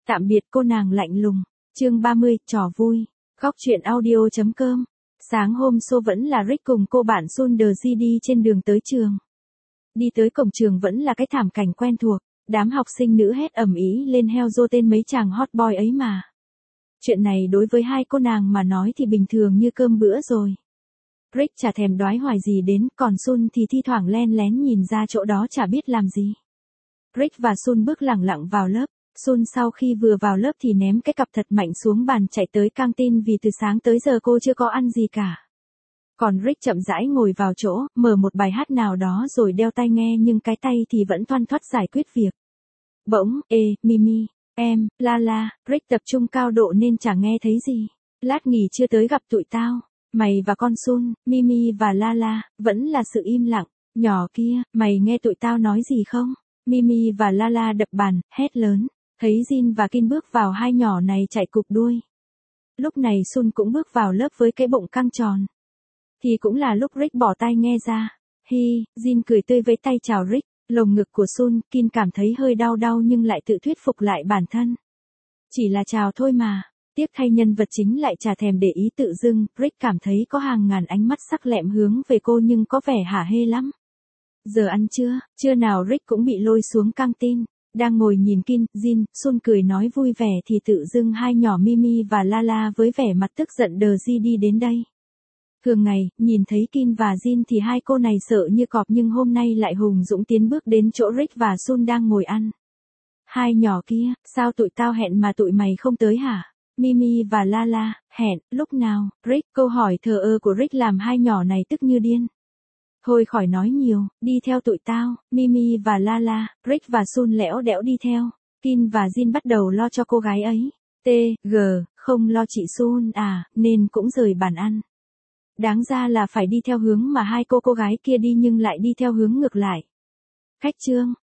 Tạm biệt cô nàng lạnh lùng. Chương 30, trò vui. Góc truyện audio.com. Sáng hôm sau vẫn là Rick cùng cô bạn Sunderji đi trên đường tới trường. Đi tới cổng trường vẫn là cái thảm cảnh quen thuộc, đám học sinh nữ hét ầm ĩ lên heo dô tên mấy chàng hot boy ấy mà. Chuyện này đối với hai cô nàng mà nói thì bình thường như cơm bữa rồi. Rick chả thèm đoái hoài gì đến, còn Sun thì thi thoảng len lén nhìn ra chỗ đó chả biết làm gì. Rick và Sun bước lẳng lặng vào lớp. Sun sau khi vừa vào lớp thì ném cái cặp thật mạnh xuống bàn chạy tới căng tin vì từ sáng tới giờ cô chưa có ăn gì cả. Còn Rick chậm rãi ngồi vào chỗ, mở một bài hát nào đó rồi đeo tai nghe nhưng cái tay thì vẫn thoăn thoắt giải quyết việc. Bỗng, Mimi, em, la, Rick tập trung cao độ nên chả nghe thấy gì. Lát nghỉ chưa tới gặp tụi tao. Mày và con Sun, Mimi và la, vẫn là sự im lặng. Nhỏ kia, mày nghe tụi tao nói gì không? Mimi và la đập bàn, hét lớn. Thấy Jin và Kin bước vào, hai nhỏ này chạy cụp đuôi. Lúc này Sun cũng bước vào lớp với cái bụng căng tròn. Thì cũng là lúc Rick bỏ tai nghe ra. Jin cười tươi với tay chào Rick. Lồng ngực của Sun, Kin cảm thấy hơi đau nhưng lại tự thuyết phục lại bản thân. Chỉ là chào thôi mà. Tiếc thay nhân vật chính lại chả thèm để ý, tự dưng Rick cảm thấy có hàng ngàn ánh mắt sắc lẹm hướng về cô nhưng có vẻ hả hê lắm. Giờ ăn trưa nào Rick cũng bị lôi xuống căng tin. Đang ngồi nhìn Kin, Jin, Sun cười nói vui vẻ thì tự dưng hai nhỏ Mimi và la với vẻ mặt tức giận đờ di đi đến đây. Thường ngày, nhìn thấy Kin và Jin thì hai cô này sợ như cọp nhưng hôm nay lại hùng dũng tiến bước đến chỗ Rick và Sun đang ngồi ăn. Hai nhỏ kia, sao tụi tao hẹn mà tụi mày không tới hả? Mimi và la, hẹn, lúc nào? Rick, câu hỏi thờ ơ của Rick làm hai nhỏ này tức như điên. Thôi khỏi nói nhiều, đi theo tụi tao. Mimi và la, Rick và Sun lẽo đẽo đi theo. Kin và Jin bắt đầu lo cho cô gái ấy. Không lo chị Sun à, nên cũng rời bàn ăn. Đáng ra là phải đi theo hướng mà hai cô gái kia đi nhưng lại đi theo hướng ngược lại. Khách trương,